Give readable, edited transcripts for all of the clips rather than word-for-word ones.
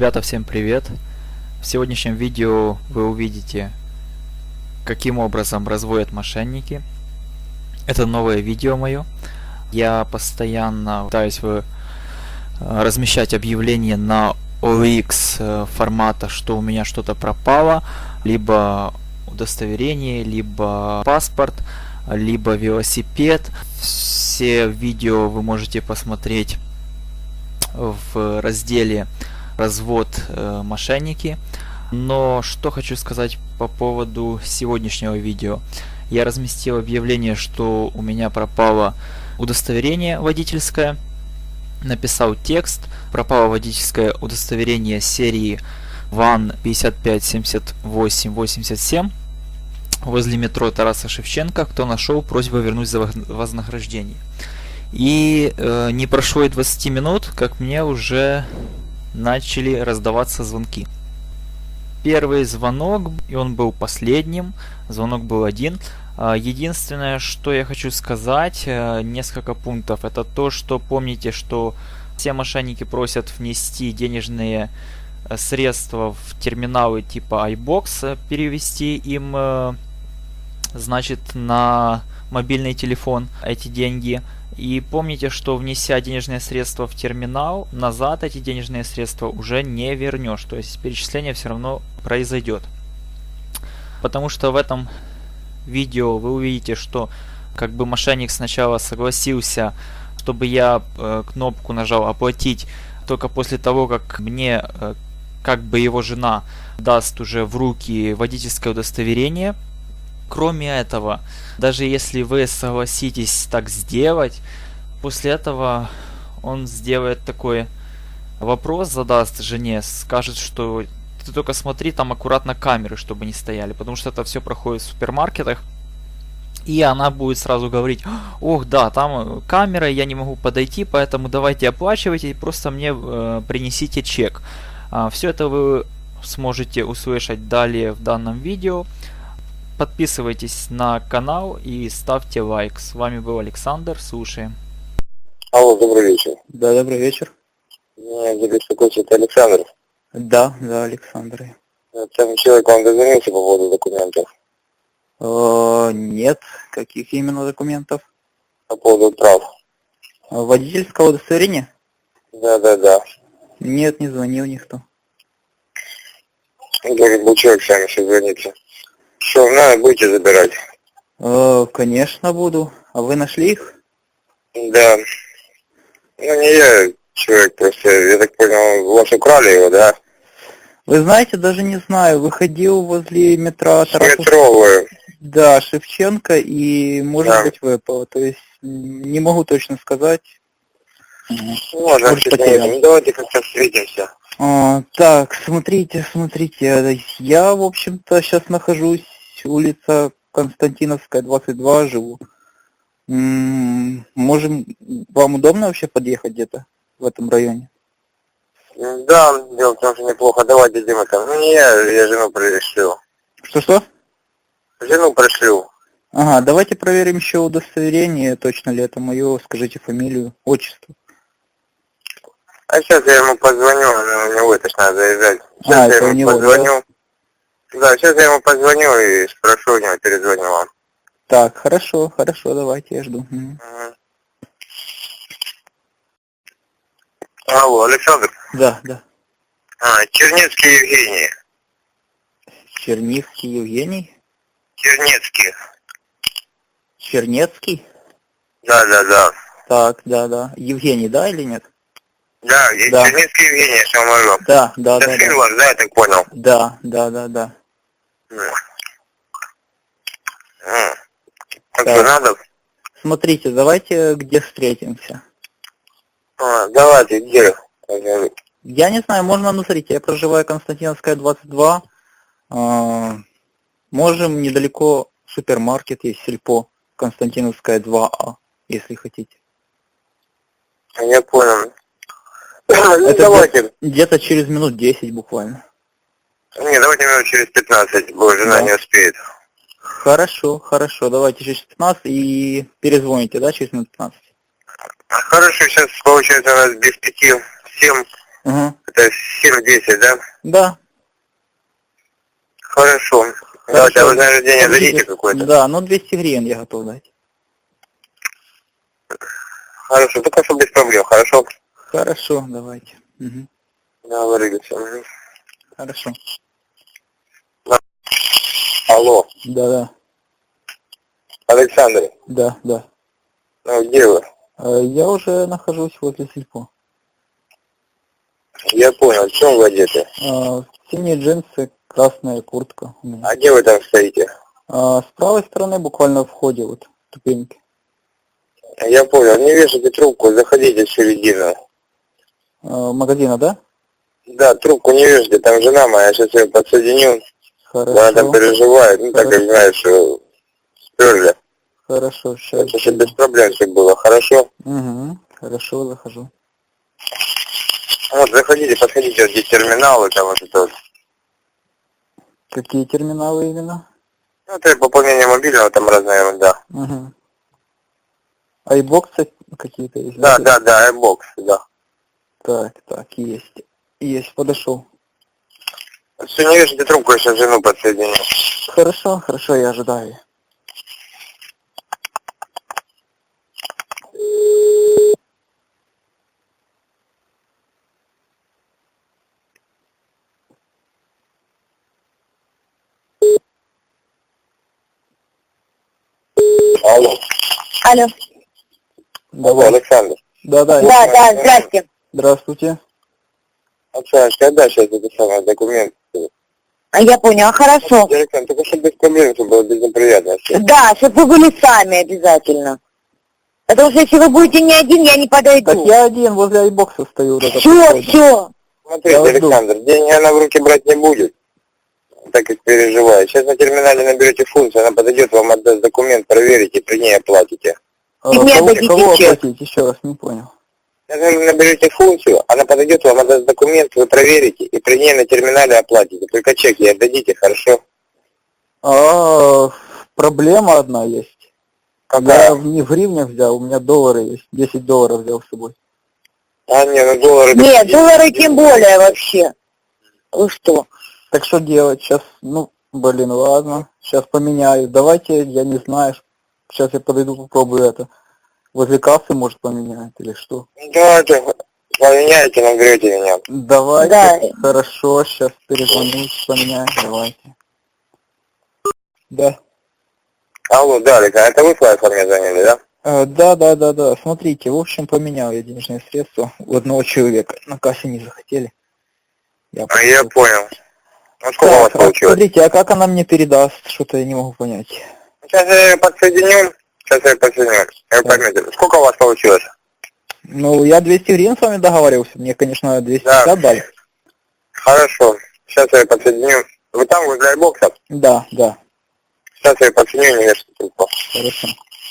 Ребята, всем привет! В сегодняшнем видео вы увидите, каким образом разводят мошенники. Это новое видео мое. Я постоянно пытаюсь размещать объявления на OLX формата, что у меня что-то пропало, либо удостоверение, либо паспорт, либо велосипед. Все видео вы можете посмотреть в разделе «Развод мошенники». Но что хочу сказать по поводу сегодняшнего видео. Я разместил объявление, что у меня пропало удостоверение водительское. Написал текст: пропало водительское удостоверение серии ВАН 557887 возле метро Тараса Шевченко. Кто нашел, просьба вернуть за вознаграждение. И не прошло и 20 минут, как мне уже начали раздаваться звонки. Первый звонок, и он был последним, звонок был один. Единственное, что я хочу сказать, несколько пунктов, это то, что помните, что все мошенники просят внести денежные средства в терминалы типа iBox, перевести им, значит, на мобильный телефон эти деньги. И помните, что внеся денежные средства в терминал, назад эти денежные средства уже не вернешь. То есть перечисление все равно произойдет. Потому что в этом видео вы увидите, что как бы мошенник сначала согласился, чтобы я кнопку нажал «Оплатить» только после того, как мне, как бы его жена, даст уже в руки водительское удостоверение. Кроме этого, даже если вы согласитесь так сделать, после этого он сделает такой вопрос, задаст жене, скажет, что ты только смотри, там аккуратно камеры, чтобы не стояли, потому что это все проходит в супермаркетах. И она будет сразу говорить: ох, да, там камера, я не могу подойти, поэтому давайте оплачивайте и просто мне принесите чек. Все это вы сможете услышать далее в данном видео. Подписывайтесь на канал и ставьте лайк. С вами был Александр, слушаем. Алло, добрый вечер. Да, добрый вечер. Меня беспокоит Александр. Да, Александр. Там человек вам дозвонился по поводу документов? Нет. Каких именно документов? По поводу прав. Водительского удостоверения? Да. Нет, не звонил никто. Говорит, был человек, сами все звоните. Что, надо, будете забирать? Конечно, буду. А вы нашли их? Да. Ну, не я, человек, просто, я так понял, у вас украли его, да? Вы знаете, даже не знаю. Выходил возле метро Тараса... Метровую. Да, Шевченко, и, может быть, выпало. То есть, не могу точно сказать. Можно, ну, давайте как-то встретимся. Так, смотрите. Я, в общем-то, сейчас нахожусь, улица Константиновская, 22, живу. Можем, вам удобно вообще подъехать где-то в этом районе? Да, дело в том, что неплохо. Давайте, Дима, там. Ну, не я жену пришлю. Что? Жену пришлю. Ага, давайте проверим еще удостоверение, точно ли это мое, скажите фамилию, отчество. А сейчас я ему позвоню, у него это ж надо заезжать. Сейчас я ему позвоню. Да, сейчас я ему позвоню и спрошу у него, перезвоню вам. Так, хорошо, давайте, я жду. Алло, Александр? Да. Чернецкий Евгений. Чернецкий Евгений? Чернецкий? Чернецкий? Да. Так, да. Евгений, да или нет? Да. Чернецкий Евгений, что могу. Да. Это Финланд, да, я так понял? Да. Так что надо? Смотрите, давайте где встретимся. Давайте, где? Я не знаю, можно, смотрите, я проживаю Константиновская, 22. Можем недалеко супермаркет есть, сельпо, Константиновская, 2А, если хотите. Я понял. Это давайте. Где-то через минут 10 буквально. Не, давайте минут через 15, бо жена не успеет. Хорошо, давайте через 15 и перезвоните, да, через минут 15? Хорошо, сейчас получается у нас без 5, 7 Угу. Это 7-10, да? Да. Хорошо. Давайте вознаграждение дадите какое-то? Да, ну 200 гривен я готов дать. Хорошо, только что без проблем, хорошо? Хорошо, давайте. Угу. Договорились. Угу. Хорошо. Алло, Да. Александр, Да. ну где вы? Я уже нахожусь возле сельпо. Я понял, в чем вы одеты? Синие джинсы, красная куртка. А где вы там стоите? С правой стороны буквально в входе, вот, ступеньки. Я понял, не вешайте трубку, заходите в середину. Магазина, да? Да, трубку не вешайте, там жена моя, сейчас ее подсоединю. Хорошо. Она там переживает, ну так как знаешь, что сперли. Хорошо, сейчас. Это чтобы без проблем все было, хорошо? Угу, хорошо, захожу. Вот, заходите, подходите, вот здесь терминалы, там вот это вот. Какие терминалы именно? Ну, это пополнение мобильного, там разная ерунда. Угу. Айбоксы какие-то есть? Да, iBox, да. Так, есть, подошел. Все, не вешайте трубку, я сейчас жену подсоединю. Хорошо, я ожидаю. Алло. Алло. Алло, Александр. Да, здрасте. Здравствуйте. Александр, когда сейчас это самое документ? Я поняла, хорошо. Александр, только чтобы без проблем, чтобы было без неприятностей. Да, чтобы вы были сами обязательно. Потому что если вы будете не один, я не подойду. Так я один возле айбокса стою. Все. Смотрите, Александр, деньги она в руки брать не будет, так как переживает. Сейчас на терминале наберете функцию, она подойдет, вам отдаст документ, проверите, при ней оплатите. И мне отдадите кого чек. оплатить? Еще раз, не понял. Если вы наберете функцию, она подойдет, вам отдаст документ, вы проверите, и при ней на терминале оплатите. Только чек ей отдадите, хорошо? Проблема одна есть. Какая? Я не в гривнях взял, у меня доллары есть. 10 долларов взял с собой. Не, ну доллары... Нет, доллары тем более вообще. Вы что? Так что делать? Сейчас, ладно. Сейчас поменяю. Давайте, я не знаю. Сейчас я подойду, попробую это. Возле кассы, может, поменяют или что? Давайте, поменяйте, наберете меня. Давайте, Да. хорошо, сейчас перезвоню, поменяю, давайте. Да. Алло, да, Александр, это вы свое форме заняли, да? Да. Смотрите, в общем, поменял я денежные средства у одного человека. На кассе не захотели. Я понял. Ну, сколько у вас получилось? Смотрите, а как она мне передаст? Что-то я не могу понять. Сейчас я ее подсоединю. Я поймете. Сколько у вас получилось? Я 200 гривен с вами договаривался. Мне, конечно, 250 дали. Хорошо. Сейчас я ее подсоединю. Вы там возле айбокса? Да. Сейчас я ее подсоединю, не вешайте трубку. Хорошо.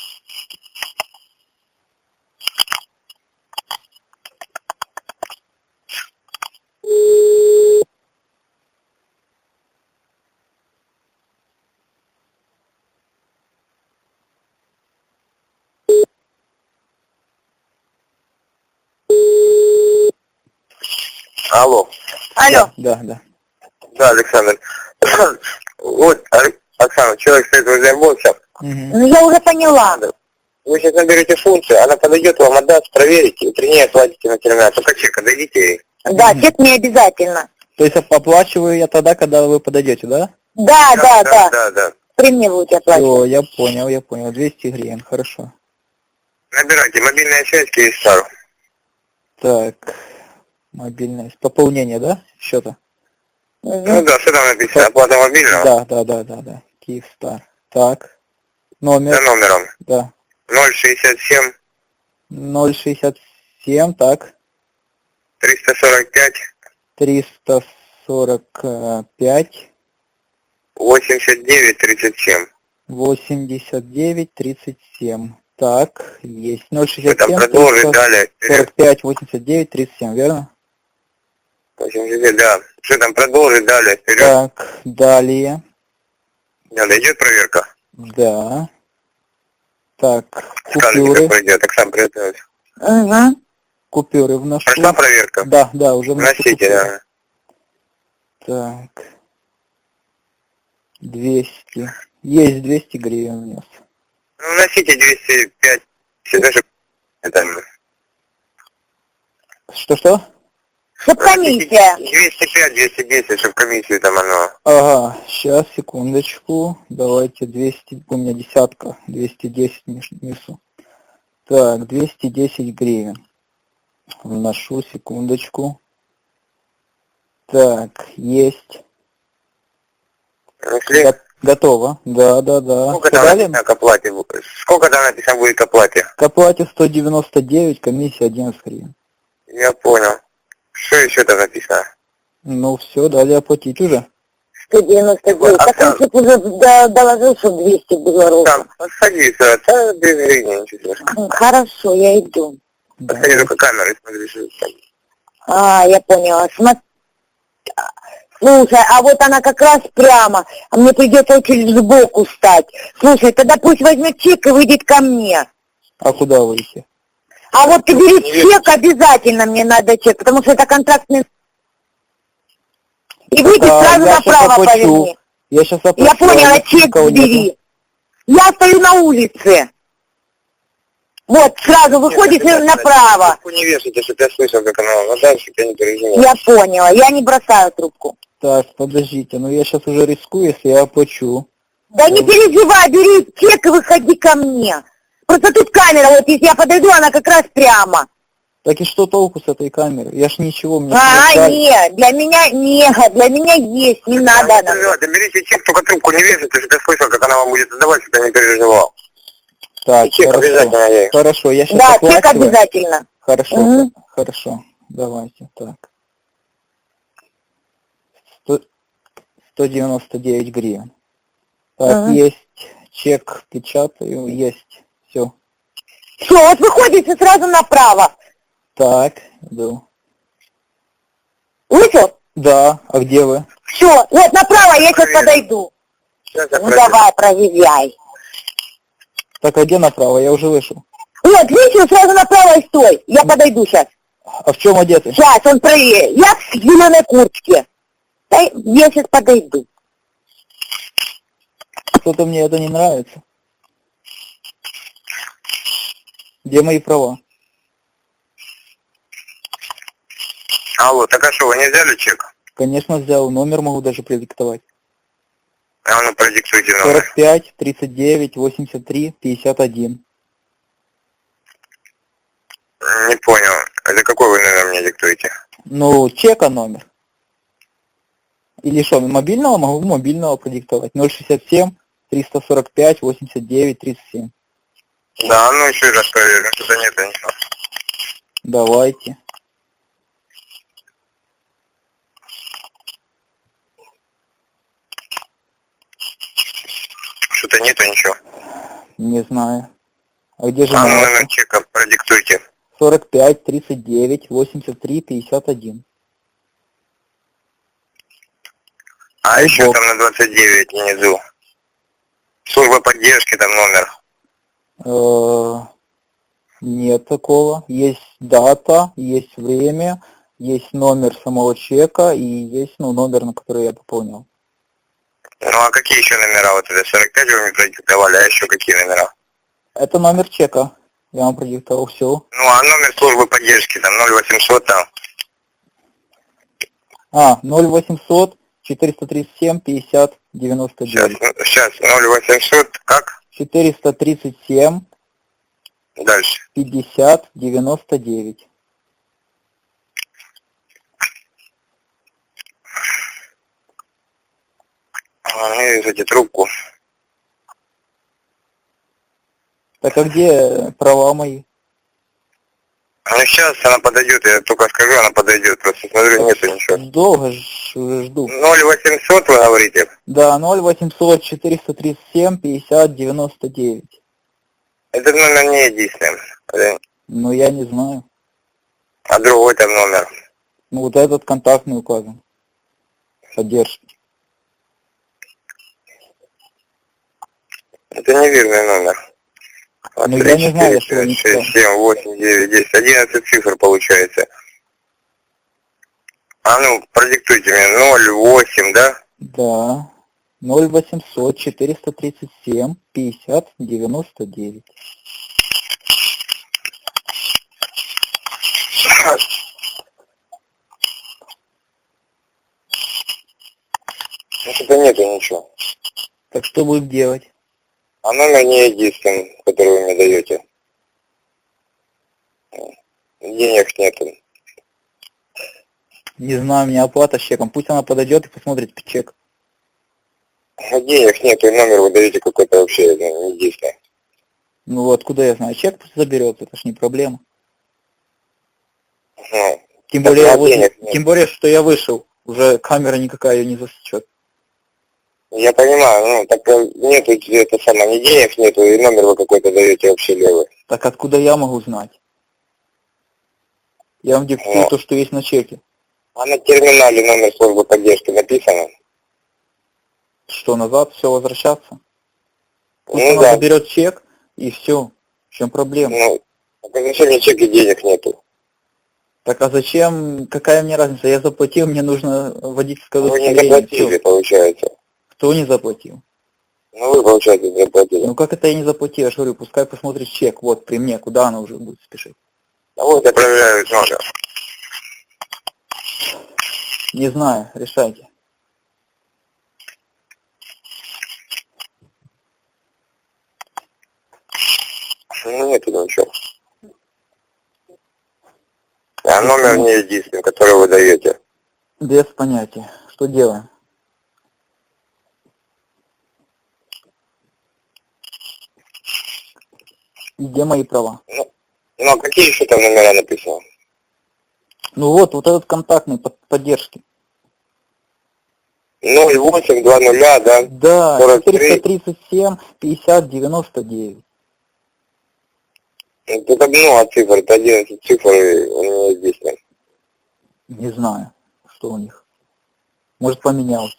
Алло. Алло. Да. Да, Александр. Вот, Оксана, человек стоит возле айбокса. Ну я уже поняла. Вы сейчас наберете функцию, она подойдет, вам отдаст, проверите, и при ней оплатите на терминал. Только чек отдадите ей. Да, чек не обязательно. То есть оплачиваю я тогда, когда вы подойдете, да? Да. При мне будете оплачивать. Все, я понял. 200 гривен, хорошо. Набирайте, мобильная связь, Киевстар. Так, мобильное, пополнение, да, счета? Ну да, что там написано, оплата мобильного? Да, Киевстар. Так, номер. За номером. Да. 067. 067, так. 345. 345. 89 37. 89 37. Так, есть. 067, Там продолжить далее. 45, 89, 37, верно? 89, да. Что там продолжить далее, вперед. Так, далее. Да, идет проверка. Да. Так, Скажите, купюры. как пройдет, так сам приготовился. Угу. купюры вношу. Прошла проверка? Да, уже вношу. Вносите, да. Так. 200. Есть 200 гривен внес. Ну, вносите 205, даже это... Что? Чтоб комиссия. 205, 210, чтобы комиссию там оно... Ага, сейчас, секундочку. Давайте 200, у меня десятка, 210 несу. Так, 210 гривен. Вношу, секундочку. Так, есть. Внесли? Готово. Да. Сколько там написано к оплате? Сколько там написано будет к оплате? К оплате 199, комиссия 11 гривен. Я понял. Что еще там написано? Ну все, далее оплатить уже. 199. Так он тут уже доложил, что 200 было ровно. Там, садись, это без времени, ничего страшного. Хорошо, я иду. Посмотри только камеры, смотри, что А, я поняла. Слушай, а вот она как раз прямо, а мне придется чуть сбоку стать. Слушай, тогда пусть возьмет чек и выйдет ко мне. А куда выйти? А вот ты бери чек, обязательно мне надо чек, потому что это контрактный... И выйди сразу направо поверни. Я сейчас оплачу. Я поняла, чек бери. Я стою на улице. Вот, сразу выходишь и направо. Трубку не вешайте, чтобы я слышал, как она ладает, чтобы я не переживал. Я поняла, я не бросаю трубку. Так, подождите, ну я сейчас уже рискую, если я оплачу. Да не переживай, бери чек и выходи ко мне. Просто тут камера, вот если я подойду, она как раз прямо. Так и что толку с этой камеры? Я ж ничего мне нет, для меня есть, не надо она. Да берите чек, только трубку не вешайте, чтобы я слышал, как она вам будет отдавать, чтобы я не переживал. Так, чек обязательно есть. Хорошо, я сейчас Да, оплачиваю. чек обязательно. Хорошо, хорошо, давайте, так. 199 гривен. Так, есть чек, печатаю, есть, все. Все, вот выходите сразу направо. Так, иду. Вышел? Да, а где вы? Все, вот направо, я сейчас подойду. Сейчас я Ну давай, проверяй. Так, а где направо? Я уже вышел. Вот, видишь, сразу направо и стой. Я подойду сейчас. А в чем одеты? Сейчас, он проверит. Я в зеленой куртке. Я сейчас подойду. Что-то мне это не нравится. Где мои права? Алло, так а что, вы не взяли чек? Конечно, взял. Номер могу даже продиктовать. А ну, продиктуйте номер. 45, 39, 83, 51. Не понял. Это какой вы номер мне диктуете? Ну, чека номер. Или что, мобильного? Могу мобильного продиктовать. 067, 345, 89, 37. Да, ну еще раз проверим, что-то нет ничего. Давайте. Что-то нету ничего. Не знаю. А где же номер чека продиктуйте. 45, 39, 83, 51. А еще там на 29 внизу. Служба поддержки, там номер. Нет такого. Есть дата, есть время, есть номер самого чека и есть номер, на который я пополнял. Ну а какие еще номера? Вот это 45 вы мне продиктовали, а еще какие номера? Это номер чека. Я вам продиктовал все. Ну а номер службы поддержки, там 0800 там. 0800 437 50 99. Сейчас 0800, как? 437 Дальше. 50 99. Вешайте трубку. Так а где права мои? Ну сейчас она подойдет, я только скажу, она подойдет. Просто смотрю, нету ничего. Долго уже жду. 0800 вы говорите? Да, 0800 437 50 99. Этот номер не единственный. Ну я не знаю. А другой там номер? Ну вот этот контактный указан. Поддержки. Это неверный номер. Ну, я не знаю, что 6, 7, 8, 9, 10, 11 цифр получается. А ну, продиктуйте мне 0, 8, да? Да. 0800 437 50 99. Ну, что-то нету ничего. Так что будем делать? А номер не единственный, который вы мне даете. Денег нету. Не знаю, у меня оплата с чеком. Пусть она подойдет и посмотрит чек. Денег нету, и номер вы даете какой-то вообще не единственный. Ну, откуда я знаю? Чек пусть заберет, это ж не проблема. Ну, Тем более, денег нет. тем более, что я вышел. Уже камера никакая ее не засечет. Я понимаю, ну, так нету это самое, ни денег нету, и номер вы какой-то даете вообще левый. Так откуда я могу знать? Я вам диктую то, что есть на чеке. А на терминале номер службы поддержки написано? Что, назад все возвращаться? Пусть Ну она да. заберет чек, и все. В чем проблема? Ну, так а зачем мне чек и денег нету? Так а зачем? Какая мне разница? Я заплатил, мне нужно водительское Вы не удостоверение. заплатили, Всё. получается. Кто не заплатил? Ну вы, получается, не заплатили. Ну как это я не заплатил? Я же говорю, пускай посмотрит чек. Вот при мне, куда она уже будет спешить. А вот я проверяю номер. Не знаю, решайте. Ну нету ничего. А номер не единственный, который вы даете. Без понятия. Что делаем? И где мои права? Ну а какие еще там номера написаны? Ну вот этот контактный поддержки. 08, 2 нуля, да? Да, 43. 437 50 99. Это а цифр, это 11 цифр, и он не единственный. Не знаю, что у них. Может, поменялось.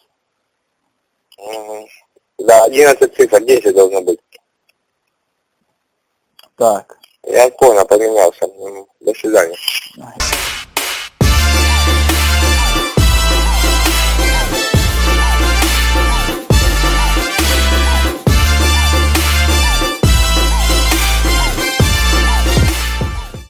Да, 11 цифр, 10 должно быть. Так. Я понял, поменялся. До свидания. Ай.